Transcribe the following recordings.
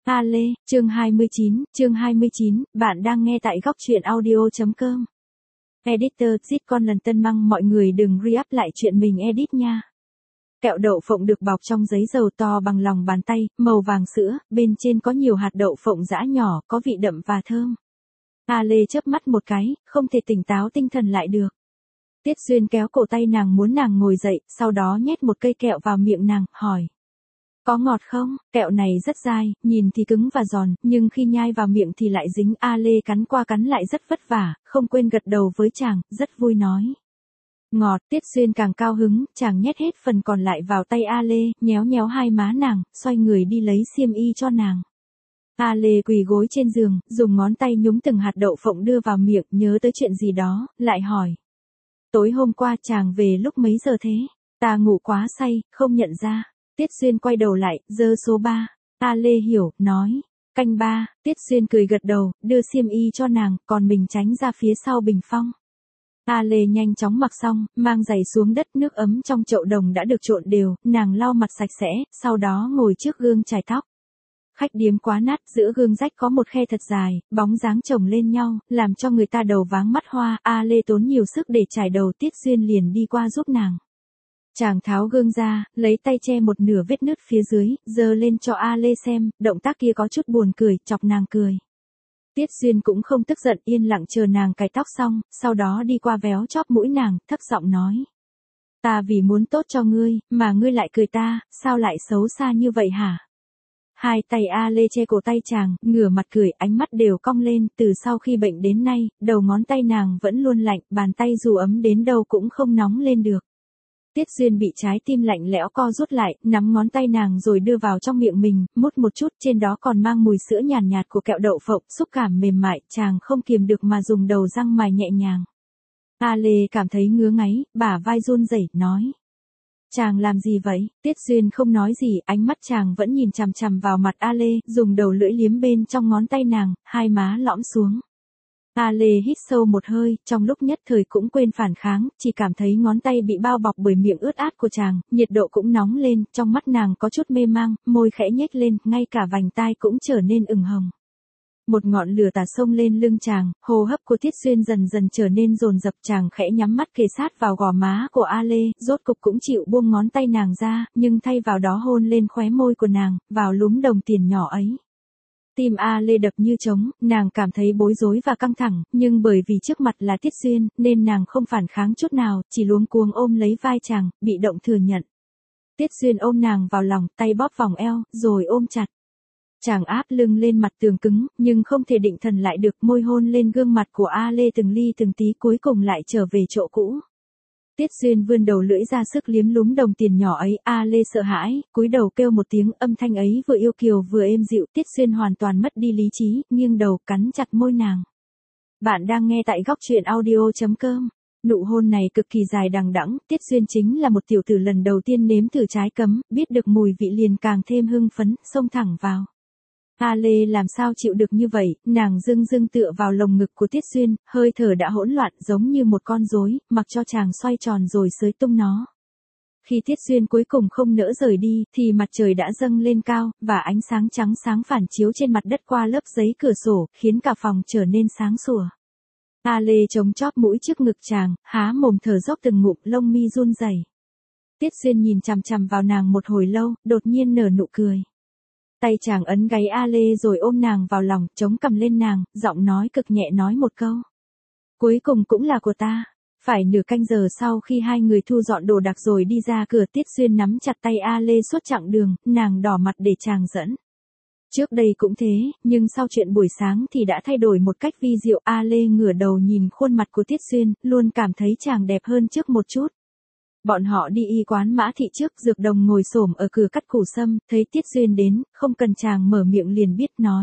A Lê, chương 29, bạn đang nghe tại góc truyện audio.com. Editor, zit con lần tân măng mọi người đừng re-up lại chuyện mình edit nha. Kẹo đậu phộng được bọc trong giấy dầu to bằng lòng bàn tay, màu vàng sữa, bên trên có nhiều hạt đậu phộng giã nhỏ, có vị đậm và thơm. A Lê chớp mắt một cái, không thể tỉnh táo tinh thần lại được. Tiết Duyên kéo cổ tay nàng muốn nàng ngồi dậy, sau đó nhét một cây kẹo vào miệng nàng, hỏi. Có ngọt không? Kẹo này rất dai, nhìn thì cứng và giòn, nhưng khi nhai vào miệng thì lại dính. A Lê cắn qua cắn lại rất vất vả, không quên gật đầu với chàng, rất vui nói. Ngọt, Tiết Duyên càng cao hứng, chàng nhét hết phần còn lại vào tay A Lê, nhéo nhéo hai má nàng, xoay người đi lấy xiêm y cho nàng. A Lê quỳ gối trên giường, dùng ngón tay nhúng từng hạt đậu phộng đưa vào miệng, nhớ tới chuyện gì đó, lại hỏi. Tối hôm qua chàng về lúc mấy giờ thế? Ta ngủ quá say, không nhận ra. Tiết Duyên quay đầu lại, giơ số 3. A Lê hiểu, nói. Canh 3, Tiết Duyên cười gật đầu, đưa xiêm y cho nàng, còn mình tránh ra phía sau bình phong. A Lê nhanh chóng mặc xong, mang giày xuống đất, nước ấm trong chậu đồng đã được trộn đều, nàng lau mặt sạch sẽ, sau đó ngồi trước gương chải tóc. Khách điếm quá nát, giữa gương rách có một khe thật dài, bóng dáng chồng lên nhau, làm cho người ta đầu váng mắt hoa. A Lê tốn nhiều sức để chải đầu, Tiết Duyên liền đi qua giúp nàng. Chàng tháo gương ra, lấy tay che một nửa vết nứt phía dưới, giơ lên cho A Lê xem, động tác kia có chút buồn cười, chọc nàng cười. Tiết Duyên cũng không tức giận, yên lặng chờ nàng cài tóc xong, sau đó đi qua véo chóp mũi nàng, thấp giọng nói. Ta vì muốn tốt cho ngươi, mà ngươi lại cười ta, sao lại xấu xa như vậy hả? Hai tay A Lê che cổ tay chàng, ngửa mặt cười, ánh mắt đều cong lên, từ sau khi bệnh đến nay, đầu ngón tay nàng vẫn luôn lạnh, bàn tay dù ấm đến đâu cũng không nóng lên được. Tiết Duyên bị trái tim lạnh lẽo co rút lại, nắm ngón tay nàng rồi đưa vào trong miệng mình, mút một chút, trên đó còn mang mùi sữa nhàn nhạt của kẹo đậu phộng, xúc cảm mềm mại, chàng không kiềm được mà dùng đầu răng mài nhẹ nhàng. A Lê cảm thấy ngứa ngáy, bả vai run rẩy, nói. Chàng làm gì vậy? Tiết Duyên không nói gì, ánh mắt chàng vẫn nhìn chằm chằm vào mặt A Lê, dùng đầu lưỡi liếm bên trong ngón tay nàng, hai má lõm xuống. A Lê hít sâu một hơi, trong lúc nhất thời cũng quên phản kháng, chỉ cảm thấy ngón tay bị bao bọc bởi miệng ướt át của chàng, nhiệt độ cũng nóng lên, trong mắt nàng có chút mê mang, môi khẽ nhếch lên, ngay cả vành tai cũng trở nên ửng hồng. Một ngọn lửa tà xông lên lưng chàng, hô hấp của Tiết Duyên dần dần trở nên dồn dập, chàng khẽ nhắm mắt kề sát vào gò má của A Lê, rốt cục cũng chịu buông ngón tay nàng ra, nhưng thay vào đó hôn lên khóe môi của nàng, vào lúm đồng tiền nhỏ ấy. Tim A Lê đập như trống, nàng cảm thấy bối rối và căng thẳng, nhưng bởi vì trước mặt là Tiết Duyên, nên nàng không phản kháng chút nào, chỉ luống cuống ôm lấy vai chàng, bị động thừa nhận. Tiết Duyên ôm nàng vào lòng, tay bóp vòng eo, rồi ôm chặt. Chàng áp lưng lên mặt tường cứng, nhưng không thể định thần lại được, môi hôn lên gương mặt của A Lê từng ly từng tí, cuối cùng lại trở về chỗ cũ. Tiết Duyên vươn đầu lưỡi ra sức liếm lúm đồng tiền nhỏ ấy, A Lê sợ hãi, cúi đầu kêu một tiếng, âm thanh ấy vừa yêu kiều vừa êm dịu, Tiết Duyên hoàn toàn mất đi lý trí, nghiêng đầu cắn chặt môi nàng. Bạn đang nghe tại góc truyện audio.com. Nụ hôn này cực kỳ dài đằng đẵng, Tiết Duyên chính là một tiểu tử lần đầu tiên nếm thử trái cấm, biết được mùi vị liền càng thêm hưng phấn, xông thẳng vào. A Lê làm sao chịu được như vậy, nàng dưng dưng tựa vào lồng ngực của Tiết Duyên, hơi thở đã hỗn loạn giống như một con rối, mặc cho chàng xoay tròn rồi xới tung nó. Khi Tiết Duyên cuối cùng không nỡ rời đi, thì mặt trời đã dâng lên cao, và ánh sáng trắng sáng phản chiếu trên mặt đất qua lớp giấy cửa sổ, khiến cả phòng trở nên sáng sủa. A Lê chống chóp mũi trước ngực chàng, há mồm thở dốc từng ngụm, lông mi run rẩy. Tiết Duyên nhìn chằm chằm vào nàng một hồi lâu, đột nhiên nở nụ cười. Tay chàng ấn gáy A Lê rồi ôm nàng vào lòng, chống cằm lên nàng, giọng nói cực nhẹ nói một câu. Cuối cùng cũng là của ta. Phải nửa canh giờ sau khi hai người thu dọn đồ đạc rồi đi ra cửa, Tiết Duyên nắm chặt tay A Lê suốt chặng đường, nàng đỏ mặt để chàng dẫn. Trước đây cũng thế, nhưng sau chuyện buổi sáng thì đã thay đổi một cách vi diệu. A Lê ngửa đầu nhìn khuôn mặt của Tiết Duyên, luôn cảm thấy chàng đẹp hơn trước một chút. Bọn họ đi y quán Mã Thị trước, Dược Đồng ngồi xổm ở cửa cắt củ sâm, thấy Tiết Duyên đến, không cần chàng mở miệng liền biết nói.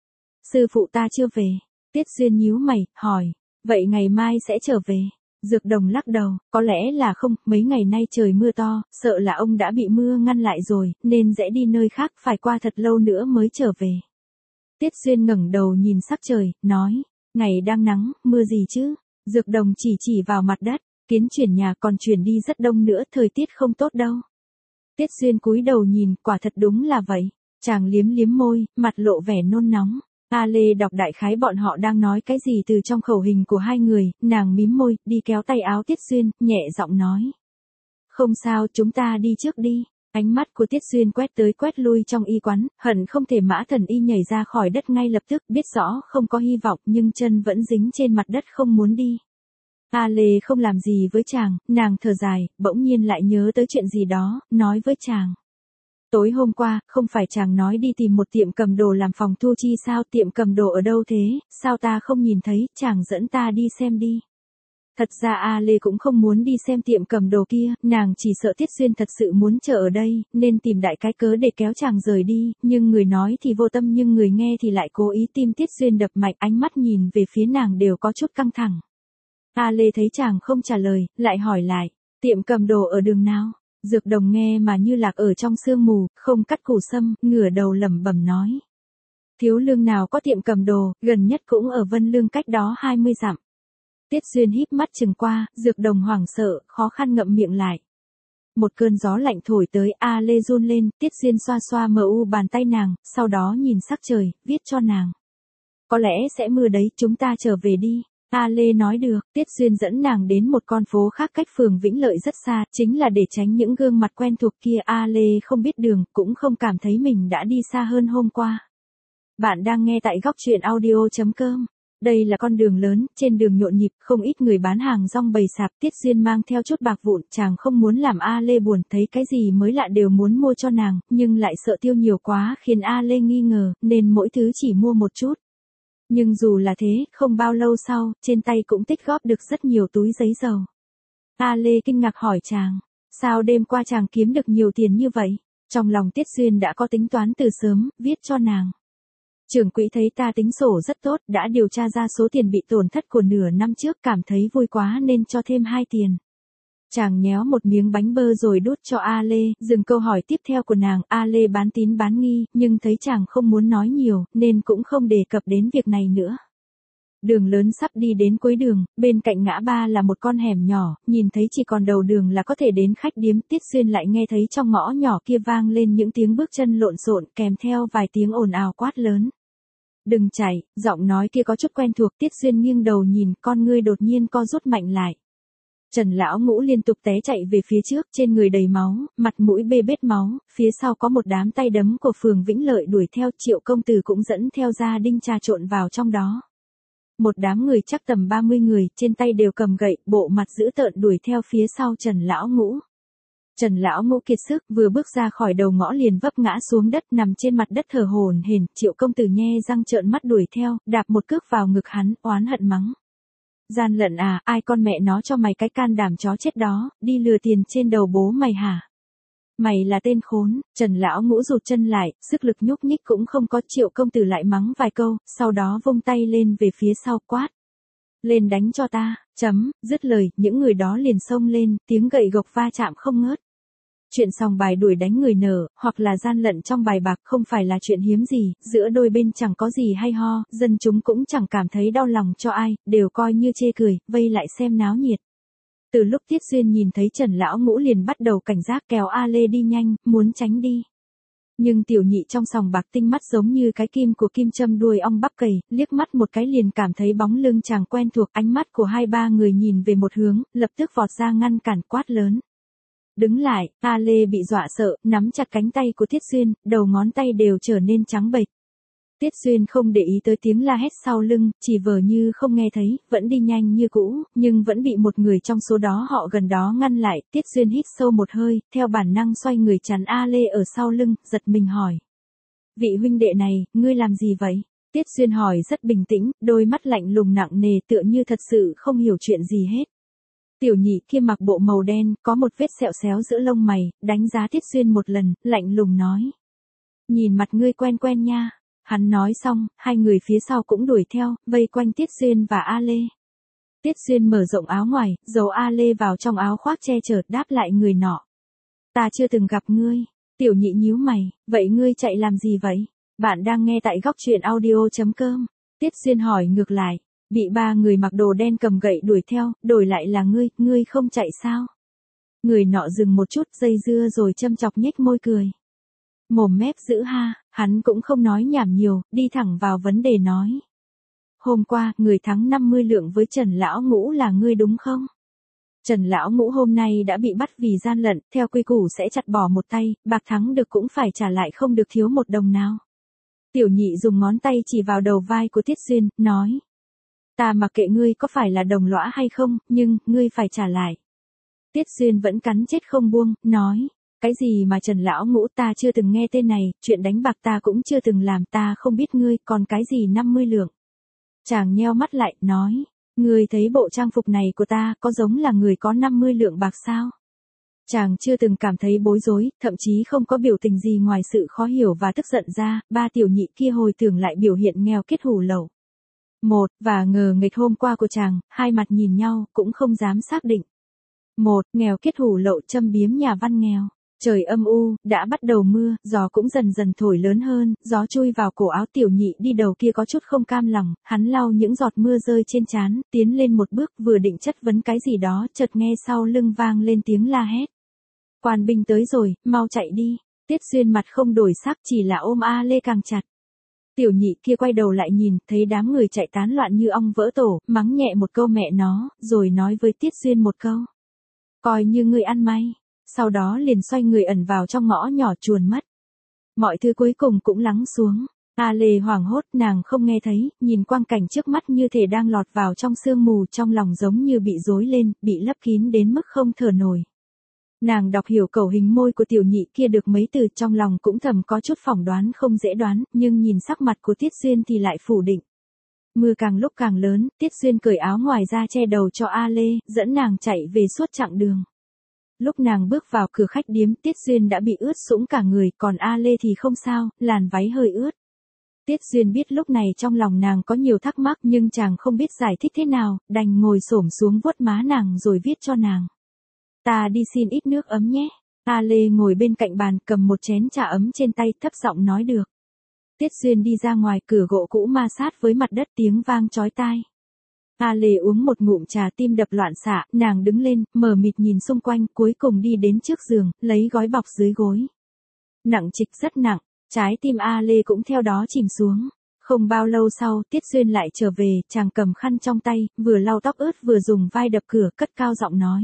Sư phụ ta chưa về. Tiết Duyên nhíu mày, hỏi, vậy ngày mai sẽ trở về? Dược Đồng lắc đầu, có lẽ là không, mấy ngày nay trời mưa to, sợ là ông đã bị mưa ngăn lại rồi, nên sẽ đi nơi khác, phải qua thật lâu nữa mới trở về. Tiết Duyên ngẩng đầu nhìn sắc trời, nói, ngày đang nắng, mưa gì chứ? Dược Đồng chỉ vào mặt đất. Kiến chuyển nhà còn chuyển đi rất đông nữa, thời tiết không tốt đâu. Tiết Duyên cúi đầu nhìn, quả thật đúng là vậy. Chàng liếm liếm môi, mặt lộ vẻ nôn nóng. A Lê đọc đại khái bọn họ đang nói cái gì từ trong khẩu hình của hai người, nàng mím môi, đi kéo tay áo Tiết Xuyên, nhẹ giọng nói. Không sao, chúng ta đi trước đi. Ánh mắt của Tiết Xuyên quét tới quét lui trong y quán, hận không thể Mã Thần Y nhảy ra khỏi đất ngay lập tức, biết rõ không có hy vọng nhưng chân vẫn dính trên mặt đất không muốn đi. A Lê không làm gì với chàng, nàng thở dài, bỗng nhiên lại nhớ tới chuyện gì đó, nói với chàng. Tối hôm qua, không phải chàng nói đi tìm một tiệm cầm đồ làm phòng thu chi sao, tiệm cầm đồ ở đâu thế, sao ta không nhìn thấy, chàng dẫn ta đi xem đi. Thật ra A Lê cũng không muốn đi xem tiệm cầm đồ kia, nàng chỉ sợ Tiết Xuyên thật sự muốn chờ ở đây, nên tìm đại cái cớ để kéo chàng rời đi, nhưng người nói thì vô tâm nhưng người nghe thì lại cố ý, tim Tiết Xuyên đập mạnh, ánh mắt nhìn về phía nàng đều có chút căng thẳng. A Lê thấy chàng không trả lời, lại hỏi lại, tiệm cầm đồ ở đường nào? Dược Đồng nghe mà như lạc ở trong sương mù, không cắt củ sâm, ngửa đầu lẩm bẩm nói. Thiếu Lương nào có tiệm cầm đồ, gần nhất cũng ở Vân Lương cách đó 20 dặm. Tiết Xuyên híp mắt chừng qua, Dược Đồng hoảng sợ, khó khăn ngậm miệng lại. Một cơn gió lạnh thổi tới, A Lê run lên, Tiết Xuyên xoa xoa mờ u bàn tay nàng, sau đó nhìn sắc trời, viết cho nàng. Có lẽ sẽ mưa đấy, chúng ta trở về đi. A Lê nói được, Tiết Xuyên dẫn nàng đến một con phố khác cách phường Vĩnh Lợi rất xa, chính là để tránh những gương mặt quen thuộc kia. A Lê không biết đường, cũng không cảm thấy mình đã đi xa hơn hôm qua. Bạn đang nghe tại góc truyện audio.com. Đây là con đường lớn, trên đường nhộn nhịp, không ít người bán hàng rong bày sạp, Tiết Xuyên mang theo chút bạc vụn, chàng không muốn làm A Lê buồn, thấy cái gì mới lạ đều muốn mua cho nàng, nhưng lại sợ tiêu nhiều quá khiến A Lê nghi ngờ, nên mỗi thứ chỉ mua một chút. Nhưng dù là thế, không bao lâu sau, trên tay cũng tích góp được rất nhiều túi giấy dầu. A Lê kinh ngạc hỏi chàng, sao đêm qua chàng kiếm được nhiều tiền như vậy? Trong lòng Tiết Xuyên đã có tính toán từ sớm, viết cho nàng. Trưởng quỹ thấy ta tính sổ rất tốt, đã điều tra ra số tiền bị tổn thất của nửa năm trước, cảm thấy vui quá nên cho thêm 2 tiền. Chàng nhéo một miếng bánh bơ rồi đút cho A Lê, dừng câu hỏi tiếp theo của nàng. A Lê bán tín bán nghi, nhưng thấy chàng không muốn nói nhiều, nên cũng không đề cập đến việc này nữa. Đường lớn sắp đi đến cuối đường, bên cạnh ngã ba là một con hẻm nhỏ, nhìn thấy chỉ còn đầu đường là có thể đến khách điếm. Tiết Xuyên lại nghe thấy trong ngõ nhỏ kia vang lên những tiếng bước chân lộn xộn, kèm theo vài tiếng ồn ào quát lớn. Đừng chạy, giọng nói kia có chút quen thuộc. Tiết Xuyên nghiêng đầu nhìn, con ngươi đột nhiên co rút mạnh lại. Trần Lão Ngũ liên tục té chạy về phía trước, trên người đầy máu, mặt mũi bê bết máu, phía sau có một đám tay đấm của phường Vĩnh Lợi đuổi theo, Triệu công tử cũng dẫn theo gia đinh trà trộn vào trong đó. Một đám người chắc tầm 30 người, trên tay đều cầm gậy, bộ mặt dữ tợn đuổi theo phía sau Trần Lão Ngũ. Trần Lão Ngũ kiệt sức, vừa bước ra khỏi đầu ngõ liền vấp ngã xuống đất, nằm trên mặt đất thở hổn hển. Triệu công tử nhe răng trợn mắt đuổi theo, đạp một cước vào ngực hắn, oán hận mắng. Gian lận à, ai con mẹ nó cho mày cái can đảm chó chết đó, đi lừa tiền trên đầu bố mày hả? Mày là tên khốn. Trần Lão Ngũ rụt chân lại, sức lực nhúc nhích cũng không có. Triệu công tử lại mắng vài câu, sau đó vung tay lên về phía sau quát. Lên đánh cho ta, dứt lời, những người đó liền xông lên, tiếng gậy gộc va chạm không ngớt. Chuyện sòng bài đuổi đánh người nở, hoặc là gian lận trong bài bạc không phải là chuyện hiếm gì, giữa đôi bên chẳng có gì hay ho, dân chúng cũng chẳng cảm thấy đau lòng cho ai, đều coi như chê cười, vây lại xem náo nhiệt. Từ lúc Tiết Xuyên nhìn thấy Trần Lão Ngũ liền bắt đầu cảnh giác, kéo A Lê đi nhanh, muốn tránh đi. Nhưng tiểu nhị trong sòng bạc tinh mắt giống như cái kim của kim châm đuôi ong bắp cày, liếc mắt một cái liền cảm thấy bóng lưng chàng quen thuộc, ánh mắt của 2-3 người nhìn về một hướng, lập tức vọt ra ngăn cản, quát lớn. Đứng lại. A Lê bị dọa sợ, nắm chặt cánh tay của Tiết Xuyên, đầu ngón tay đều trở nên trắng bệch. Tiết Xuyên không để ý tới tiếng la hét sau lưng, chỉ vờ như không nghe thấy, vẫn đi nhanh như cũ, nhưng vẫn bị một người trong số đó họ gần đó ngăn lại. Tiết Xuyên hít sâu một hơi, theo bản năng xoay người chắn A Lê ở sau lưng, giật mình hỏi. Vị huynh đệ này, ngươi làm gì vậy? Tiết Xuyên hỏi rất bình tĩnh, đôi mắt lạnh lùng nặng nề tựa như thật sự không hiểu chuyện gì hết. Tiểu nhị kia mặc bộ màu đen, có một vết sẹo xéo giữa lông mày, đánh giá Tiết Xuyên một lần, lạnh lùng nói. Nhìn mặt ngươi quen quen nha. Hắn nói xong, hai người phía sau cũng đuổi theo, vây quanh Tiết Xuyên và A Lê. Tiết Xuyên mở rộng áo ngoài, giấu A Lê vào trong áo khoác che chở, đáp lại người nọ. Ta chưa từng gặp ngươi. Tiểu nhị nhíu mày, vậy ngươi chạy làm gì vậy? Bạn đang nghe tại góc truyện audio.com. Tiết Xuyên hỏi ngược lại. Bị 3 người mặc đồ đen cầm gậy đuổi theo, đổi lại là ngươi không chạy sao? Người nọ dừng một chút, dây dưa rồi châm chọc nhếch môi cười. Mồm mép dữ ha, hắn cũng không nói nhảm nhiều, đi thẳng vào vấn đề nói. Hôm qua, người thắng 50 lượng với Trần Lão Ngũ là ngươi đúng không? Trần Lão Ngũ hôm nay đã bị bắt vì gian lận, theo quy củ sẽ chặt bỏ một tay, bạc thắng được cũng phải trả lại không được thiếu một đồng nào. Tiểu nhị dùng ngón tay chỉ vào đầu vai của Tiết Xuyên, nói. Ta mặc kệ ngươi có phải là đồng lõa hay không, nhưng, ngươi phải trả lại. Tiết Xuyên vẫn cắn chết không buông, nói. Cái gì mà Trần Lão Ngũ ta chưa từng nghe tên này, chuyện đánh bạc ta cũng chưa từng làm, ta không biết ngươi, còn cái gì 50 lượng. Chàng nheo mắt lại, nói. Ngươi thấy bộ trang phục này của ta có giống là người có 50 lượng bạc sao? Chàng chưa từng cảm thấy bối rối, thậm chí không có biểu tình gì ngoài sự khó hiểu và tức giận ra, ba tiểu nhị kia hồi tưởng lại biểu hiện nghèo kết hủ lậu. Một, và ngờ nghịch hôm qua của chàng, hai mặt nhìn nhau, cũng không dám xác định. Một, nghèo kết hủ lậu châm biếm nhà văn nghèo. Trời âm u, đã bắt đầu mưa, gió cũng dần dần thổi lớn hơn, gió chui vào cổ áo tiểu nhị đi đầu kia có chút không cam lòng, hắn lau những giọt mưa rơi trên trán, tiến lên một bước vừa định chất vấn cái gì đó, chợt nghe sau lưng vang lên tiếng la hét. Quan binh tới rồi, mau chạy đi. Tiết Xuyên mặt không đổi sắc chỉ là ôm A Lê càng chặt. Tiểu nhị kia quay đầu lại nhìn, thấy đám người chạy tán loạn như ong vỡ tổ, mắng nhẹ một câu mẹ nó, rồi nói với Tiết Xuyên một câu. Coi như ngươi ăn may. Sau đó liền xoay người ẩn vào trong ngõ nhỏ chuồn mất. Mọi thứ cuối cùng cũng lắng xuống. A Lê hoảng hốt, nàng không nghe thấy, nhìn quang cảnh trước mắt như thể đang lọt vào trong sương mù, trong lòng giống như bị rối lên, bị lấp kín đến mức không thở nổi. Nàng đọc hiểu khẩu hình môi của tiểu nhị kia được mấy từ, trong lòng cũng thầm có chút phỏng đoán không dễ đoán, nhưng nhìn sắc mặt của Tiết Xuyên thì lại phủ định. Mưa càng lúc càng lớn, Tiết Xuyên cởi áo ngoài ra che đầu cho A Lê, dẫn nàng chạy về suốt chặng đường. Lúc nàng bước vào cửa khách điếm, Tiết Xuyên đã bị ướt sũng cả người, còn A Lê thì không sao, làn váy hơi ướt. Tiết Xuyên biết lúc này trong lòng nàng có nhiều thắc mắc nhưng chàng không biết giải thích thế nào, đành ngồi xổm xuống vuốt má nàng rồi viết cho nàng. Ta đi xin ít nước ấm nhé. A Lê ngồi bên cạnh bàn cầm một chén trà ấm trên tay thấp giọng nói được. Tiết Xuyên đi ra ngoài, cửa gỗ cũ ma sát với mặt đất, tiếng vang chói tai. A Lê uống một ngụm trà, tim đập loạn xạ, nàng đứng lên, mờ mịt nhìn xung quanh, cuối cùng đi đến trước giường, lấy gói bọc dưới gối. Nặng trịch rất nặng, trái tim A Lê cũng theo đó chìm xuống. Không bao lâu sau, Tiết Xuyên lại trở về, chàng cầm khăn trong tay, vừa lau tóc ướt vừa dùng vai đập cửa, cất cao giọng nói.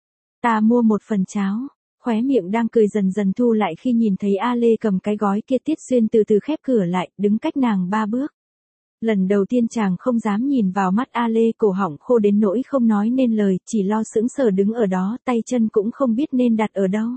Ta mua một phần cháo. Khóe miệng đang cười dần dần thu lại khi nhìn thấy A Lê cầm cái gói kia. Tiết Xuyên từ từ khép cửa lại, đứng cách nàng 3 bước. Lần đầu tiên chàng không dám nhìn vào mắt A Lê, cổ họng khô đến nỗi không nói nên lời, chỉ lo sững sờ đứng ở đó, tay chân cũng không biết nên đặt ở đâu.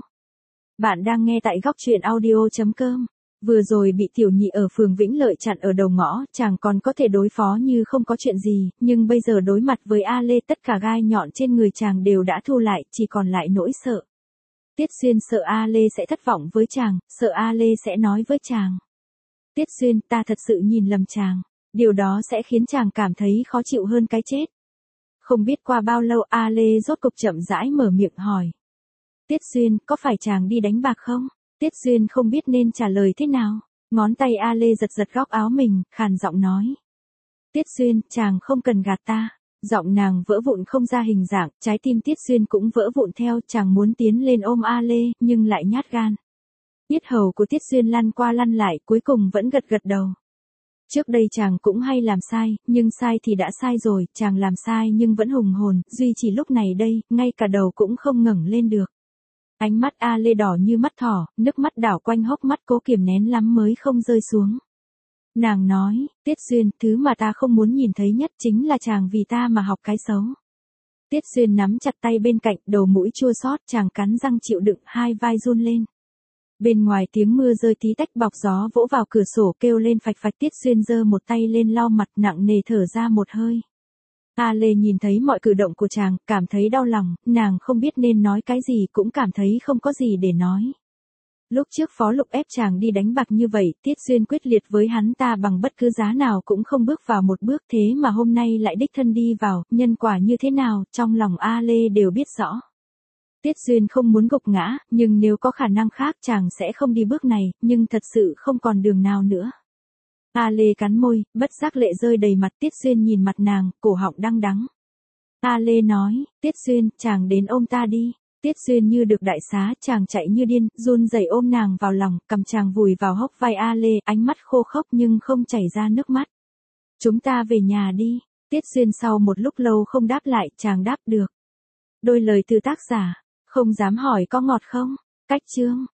Bạn đang nghe tại góc truyện audio.com. Vừa rồi bị tiểu nhị ở phường Vĩnh Lợi chặn ở đầu ngõ, chàng còn có thể đối phó như không có chuyện gì, nhưng bây giờ đối mặt với A Lê, tất cả gai nhọn trên người chàng đều đã thu lại, chỉ còn lại nỗi sợ. Tiết Xuyên sợ A Lê sẽ thất vọng với chàng, sợ A Lê sẽ nói với chàng. Tiết Xuyên, ta thật sự nhìn lầm chàng. Điều đó sẽ khiến chàng cảm thấy khó chịu hơn cái chết. Không biết qua bao lâu A Lê rốt cục chậm rãi mở miệng hỏi. Tiết Xuyên, có phải chàng đi đánh bạc không? Tiết Xuyên không biết nên trả lời thế nào. Ngón tay A Lê giật giật góc áo mình, khàn giọng nói. Tiết Xuyên, chàng không cần gạt ta. Giọng nàng vỡ vụn không ra hình dạng, trái tim Tiết Xuyên cũng vỡ vụn theo, chàng muốn tiến lên ôm A Lê, nhưng lại nhát gan. Yết hầu của Tiết Xuyên lăn qua lăn lại, cuối cùng vẫn gật gật đầu. Trước đây chàng cũng hay làm sai, nhưng sai thì đã sai rồi, chàng làm sai nhưng vẫn hùng hồn, duy chỉ lúc này đây, ngay cả đầu cũng không ngẩng lên được. Ánh mắt A Lê đỏ như mắt thỏ, nước mắt đảo quanh hốc mắt, cố kiềm nén lắm mới không rơi xuống. Nàng nói, Tiết Xuyên, thứ mà ta không muốn nhìn thấy nhất chính là chàng vì ta mà học cái xấu. Tiết Xuyên nắm chặt tay bên cạnh, đầu mũi chua xót, chàng cắn răng chịu đựng, hai vai run lên. Bên ngoài tiếng mưa rơi tí tách, bọc gió vỗ vào cửa sổ kêu lên phạch phạch. Tiết Xuyên giơ một tay lên lau mặt, nặng nề thở ra một hơi. A Lê nhìn thấy mọi cử động của chàng, cảm thấy đau lòng, nàng không biết nên nói cái gì, cũng cảm thấy không có gì để nói. Lúc trước Phó Lục ép chàng đi đánh bạc như vậy, Tiết Xuyên quyết liệt với hắn ta bằng bất cứ giá nào cũng không bước vào một bước, thế mà hôm nay lại đích thân đi vào, nhân quả như thế nào, trong lòng A Lê đều biết rõ. Tiết Xuyên không muốn gục ngã, nhưng nếu có khả năng khác chàng sẽ không đi bước này, nhưng thật sự không còn đường nào nữa. A Lê cắn môi, bất giác lệ rơi đầy mặt. Tiết Xuyên nhìn mặt nàng, cổ họng đắng đắng. A Lê nói, Tiết Xuyên, chàng đến ôm ta đi. Tiết Duyên như được đại xá, chàng chạy như điên, run rẩy ôm nàng vào lòng, cầm chàng vùi vào hốc vai A Lê, ánh mắt khô khốc nhưng không chảy ra nước mắt. Chúng ta về nhà đi. Tiết Duyên sau một lúc lâu không đáp lại, chàng đáp được. Đôi lời từ tác giả, không dám hỏi có ngọt không? Cách chương.